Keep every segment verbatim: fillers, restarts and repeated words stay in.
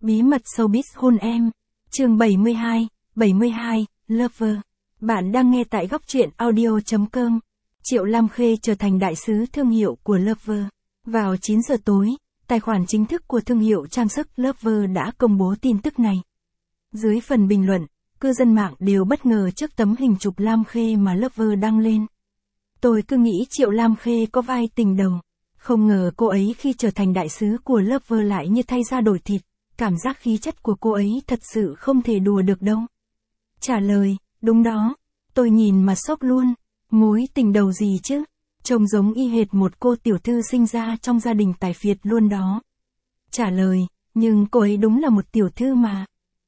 Bí mật showbiz hôn em. Chương bảy mươi hai, bảy mươi hai, Lover. Bạn đang nghe tại góc truyện audio chấm com. Triệu Lam Khê trở thành đại sứ thương hiệu của Lover. Vào chín giờ tối, tài khoản chính thức của thương hiệu trang sức Lover đã công bố tin tức này. Dưới phần bình luận, cư dân mạng đều bất ngờ trước tấm hình chụp Lam Khê mà Lover đăng lên. Tôi cứ nghĩ Triệu Lam Khê có vai tình đầu. Không ngờ cô ấy khi trở thành đại sứ của Lover lại như thay da đổi thịt. Cảm giác khí chất của cô ấy thật sự không thể đùa được đâu. Trả lời, đúng đó. Tôi nhìn mà sốc luôn. Mối tình đầu gì chứ? Trông giống y hệt một cô tiểu thư sinh ra trong gia đình tài phiệt luôn đó. Trả lời, nhưng cô ấy đúng là một tiểu thư mà.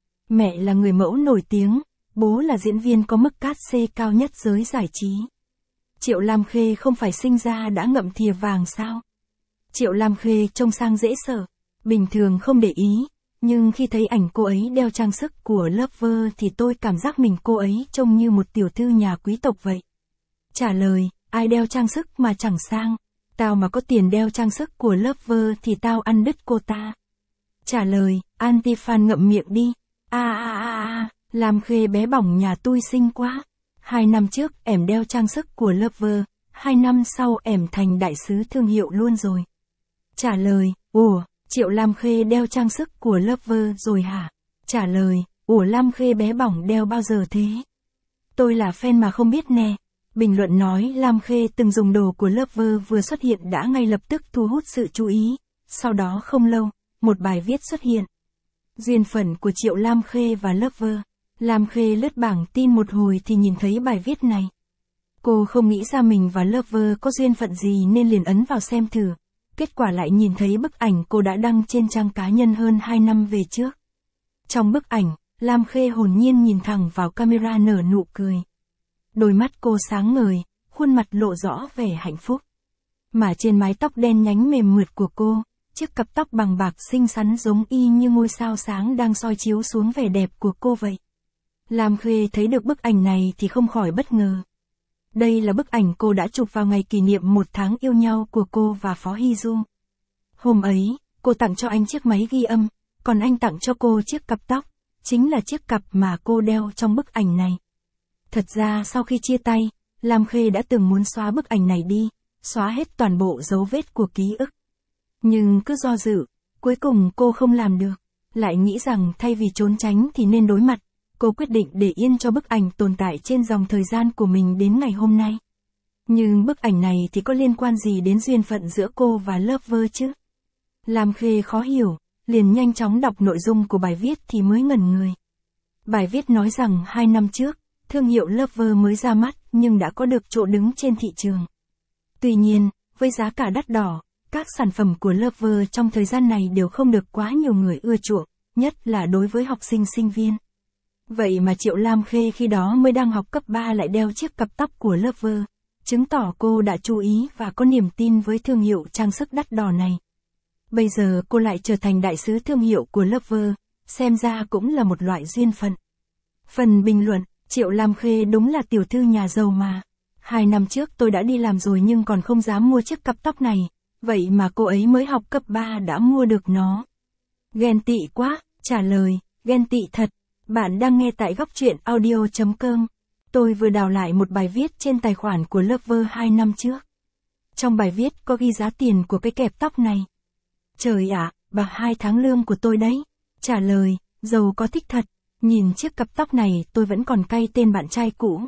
Mẹ là người mẫu nổi tiếng, bố là diễn viên có mức cát xê cao nhất giới giải trí. Triệu Lam Khê không phải sinh ra đã ngậm thìa vàng sao? Triệu Lam Khê trông sang dễ sợ, bình thường không để ý, nhưng khi thấy ảnh cô ấy đeo trang sức của Lover thì tôi cảm giác mình cô ấy trông như một tiểu thư nhà quý tộc vậy. Trả lời, ai đeo trang sức mà chẳng sang, tao mà có tiền đeo trang sức của Lover thì tao ăn đứt cô ta. Trả lời, anti-fan ngậm miệng đi. A a a a, Lam Khê bé bỏng nhà tui xinh quá. Hai năm trước em đeo trang sức của Lover, hai năm sau em thành đại sứ thương hiệu luôn rồi. Trả lời, ủa, Triệu Lam Khê đeo trang sức của Lover rồi hả? Trả lời, ủa Lam Khê bé bỏng đeo bao giờ thế? Tôi là fan mà không biết nè. Bình luận nói Lam Khê từng dùng đồ của Lover vừa xuất hiện đã ngay lập tức thu hút sự chú ý. Sau đó không lâu, một bài viết xuất hiện. Duyên phận của Triệu Lam Khê và Lover. Lam Khê lướt bảng tin một hồi thì nhìn thấy bài viết này. Cô không nghĩ ra mình và Lover có duyên phận gì nên liền ấn vào xem thử. Kết quả lại nhìn thấy bức ảnh cô đã đăng trên trang cá nhân hơn hai năm về trước. Trong bức ảnh, Lam Khê hồn nhiên nhìn thẳng vào camera nở nụ cười. Đôi mắt cô sáng ngời, khuôn mặt lộ rõ vẻ hạnh phúc. Mà trên mái tóc đen nhánh mềm mượt của cô, chiếc cặp tóc bằng bạc xinh xắn giống y như ngôi sao sáng đang soi chiếu xuống vẻ đẹp của cô vậy. Lam Khê thấy được bức ảnh này thì không khỏi bất ngờ. Đây là bức ảnh cô đã chụp vào ngày kỷ niệm một tháng yêu nhau của cô và Phó Hy Du. Hôm ấy, cô tặng cho anh chiếc máy ghi âm, còn anh tặng cho cô chiếc cặp tóc, chính là chiếc cặp mà cô đeo trong bức ảnh này. Thật ra sau khi chia tay, Lam Khê đã từng muốn xóa bức ảnh này đi, xóa hết toàn bộ dấu vết của ký ức. Nhưng cứ do dự, cuối cùng cô không làm được, lại nghĩ rằng thay vì trốn tránh thì nên đối mặt. Cô quyết định để yên cho bức ảnh tồn tại trên dòng thời gian của mình đến ngày hôm nay. Nhưng bức ảnh này thì có liên quan gì đến duyên phận giữa cô và Lover chứ? Lam Khê khó hiểu, liền nhanh chóng đọc nội dung của bài viết thì mới ngẩn người. Bài viết nói rằng hai năm trước, thương hiệu Lover mới ra mắt nhưng đã có được chỗ đứng trên thị trường. Tuy nhiên, với giá cả đắt đỏ, các sản phẩm của Lover trong thời gian này đều không được quá nhiều người ưa chuộng, nhất là đối với học sinh sinh viên. Vậy mà Triệu Lam Khê khi đó mới đang học cấp ba lại đeo chiếc cặp tóc của Lover, chứng tỏ cô đã chú ý và có niềm tin với thương hiệu trang sức đắt đỏ này. Bây giờ cô lại trở thành đại sứ thương hiệu của Lover, xem ra cũng là một loại duyên phận. Phần bình luận, Triệu Lam Khê đúng là tiểu thư nhà giàu mà. Hai năm trước tôi đã đi làm rồi nhưng còn không dám mua chiếc cặp tóc này, vậy mà cô ấy mới học cấp ba đã mua được nó. Ghen tị quá, trả lời, ghen tị thật. Bạn đang nghe tại góc truyện audio chấm com. Tôi vừa đào lại một bài viết trên tài khoản của Lover hai năm trước. Trong bài viết có ghi giá tiền của cái kẹp tóc này. Trời ạ, bạc hai tháng lương của tôi đấy. Trả lời, giàu có thích thật. Nhìn chiếc cặp tóc này tôi vẫn còn cay tên bạn trai cũ.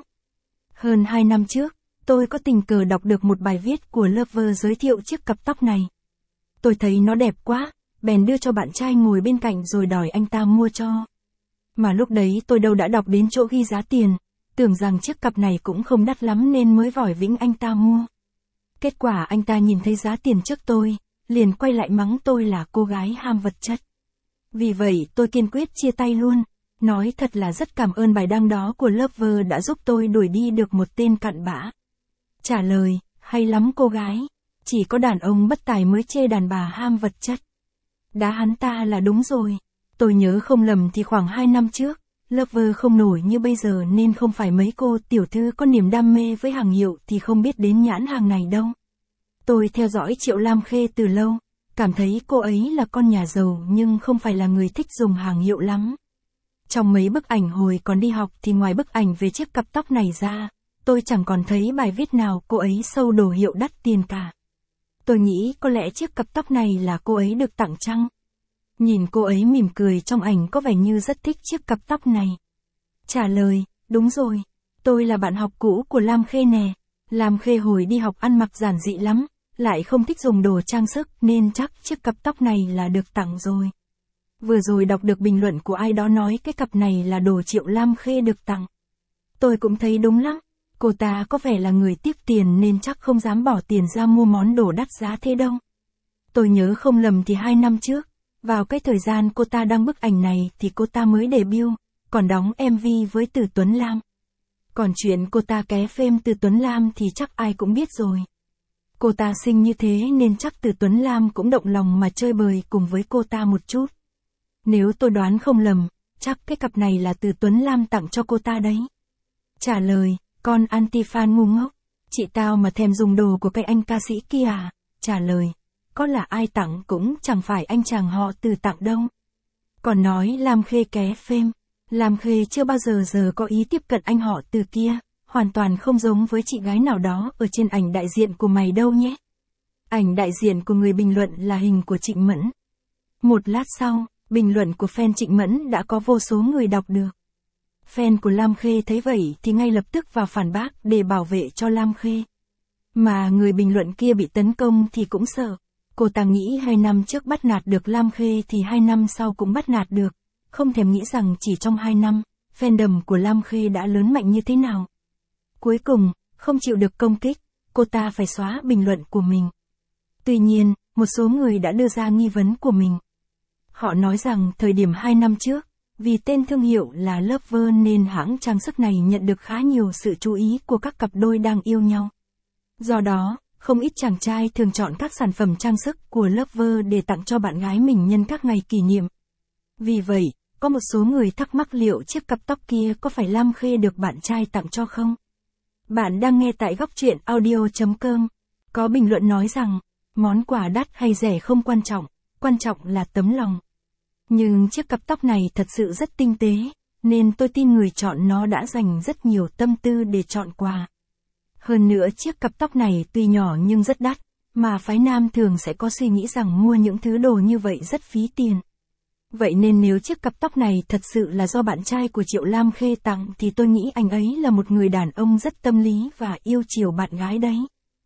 Hơn hai năm trước, tôi có tình cờ đọc được một bài viết của Lover giới thiệu chiếc cặp tóc này. Tôi thấy nó đẹp quá, bèn đưa cho bạn trai ngồi bên cạnh rồi đòi anh ta mua cho. Mà lúc đấy tôi đâu đã đọc đến chỗ ghi giá tiền, tưởng rằng chiếc cặp này cũng không đắt lắm nên mới vòi vĩnh anh ta mua. Kết quả anh ta nhìn thấy giá tiền trước tôi, liền quay lại mắng tôi là cô gái ham vật chất. Vì vậy tôi kiên quyết chia tay luôn, nói thật là rất cảm ơn bài đăng đó của Lover đã giúp tôi đuổi đi được một tên cặn bã. Trả lời, hay lắm cô gái, chỉ có đàn ông bất tài mới chê đàn bà ham vật chất. Đá hắn ta là đúng rồi. Tôi nhớ không lầm thì khoảng hai năm trước, Lover không nổi như bây giờ nên không phải mấy cô tiểu thư có niềm đam mê với hàng hiệu thì không biết đến nhãn hàng này đâu. Tôi theo dõi Triệu Lam Khê từ lâu, cảm thấy cô ấy là con nhà giàu nhưng không phải là người thích dùng hàng hiệu lắm. Trong mấy bức ảnh hồi còn đi học thì ngoài bức ảnh về chiếc cặp tóc này ra, tôi chẳng còn thấy bài viết nào cô ấy sâu đồ hiệu đắt tiền cả. Tôi nghĩ có lẽ chiếc cặp tóc này là cô ấy được tặng chăng? Nhìn cô ấy mỉm cười trong ảnh có vẻ như rất thích chiếc cặp tóc này. Trả lời, đúng rồi, tôi là bạn học cũ của Lam Khê nè. Lam Khê hồi đi học ăn mặc giản dị lắm, lại không thích dùng đồ trang sức nên chắc chiếc cặp tóc này là được tặng rồi. Vừa rồi đọc được bình luận của ai đó nói cái cặp này là đồ Triệu Lam Khê được tặng. Tôi cũng thấy đúng lắm, cô ta có vẻ là người tiếc tiền nên chắc không dám bỏ tiền ra mua món đồ đắt giá thế đâu. Tôi nhớ không lầm thì hai năm trước, vào cái thời gian cô ta đăng bức ảnh này thì cô ta mới debut, còn đóng em vê với Từ Tuấn Lam. Còn chuyện cô ta ké phêm Từ Tuấn Lam thì chắc ai cũng biết rồi. Cô ta xinh như thế nên chắc Từ Tuấn Lam cũng động lòng mà chơi bời cùng với cô ta một chút. Nếu tôi đoán không lầm, chắc cái cặp này là Từ Tuấn Lam tặng cho cô ta đấy. Trả lời, con anti-fan ngu ngốc, chị tao mà thèm dùng đồ của cái anh ca sĩ kia à? Trả lời, có là ai tặng cũng chẳng phải anh chàng họ Từ tặng đâu. Còn nói Lam Khê ké phêm, Lam Khê chưa bao giờ giờ có ý tiếp cận anh họ Từ kia, hoàn toàn không giống với chị gái nào đó ở trên ảnh đại diện của mày đâu nhé. Ảnh đại diện của người bình luận là hình của Trịnh Mẫn. Một lát sau, bình luận của fan Trịnh Mẫn đã có vô số người đọc được. Fan của Lam Khê thấy vậy thì ngay lập tức vào phản bác để bảo vệ cho Lam Khê. Mà người bình luận kia bị tấn công thì cũng sợ. Cô ta nghĩ hai năm trước bắt nạt được Lam Khê thì hai năm sau cũng bắt nạt được. Không thèm nghĩ rằng chỉ trong hai năm, fandom của Lam Khê đã lớn mạnh như thế nào. Cuối cùng, không chịu được công kích, cô ta phải xóa bình luận của mình. Tuy nhiên, một số người đã đưa ra nghi vấn của mình. Họ nói rằng thời điểm hai năm trước, vì tên thương hiệu là Lover nên hãng trang sức này nhận được khá nhiều sự chú ý của các cặp đôi đang yêu nhau. Do đó, không ít chàng trai thường chọn các sản phẩm trang sức của Lover để tặng cho bạn gái mình nhân các ngày kỷ niệm. Vì vậy, có một số người thắc mắc liệu chiếc cặp tóc kia có phải Lam Khê được bạn trai tặng cho không? Bạn đang nghe tại góc truyện audio chấm com. Có bình luận nói rằng, món quà đắt hay rẻ không quan trọng, quan trọng là tấm lòng. Nhưng chiếc cặp tóc này thật sự rất tinh tế, nên tôi tin người chọn nó đã dành rất nhiều tâm tư để chọn quà. Hơn nữa chiếc cặp tóc này tuy nhỏ nhưng rất đắt, mà phái nam thường sẽ có suy nghĩ rằng mua những thứ đồ như vậy rất phí tiền. Vậy nên nếu chiếc cặp tóc này thật sự là do bạn trai của Triệu Lam Khê tặng thì tôi nghĩ anh ấy là một người đàn ông rất tâm lý và yêu chiều bạn gái đấy.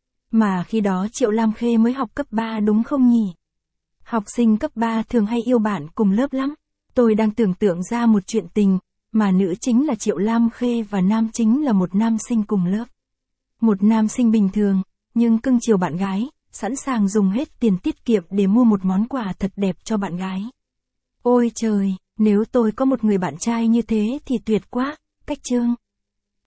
Mà khi đó Triệu Lam Khê mới học cấp ba đúng không nhỉ? Học sinh cấp ba thường hay yêu bạn cùng lớp lắm. Tôi đang tưởng tượng ra một chuyện tình, mà nữ chính là Triệu Lam Khê và nam chính là một nam sinh cùng lớp. Một nam sinh bình thường, nhưng cưng chiều bạn gái, sẵn sàng dùng hết tiền tiết kiệm để mua một món quà thật đẹp cho bạn gái. Ôi trời, nếu tôi có một người bạn trai như thế thì tuyệt quá, cách chương.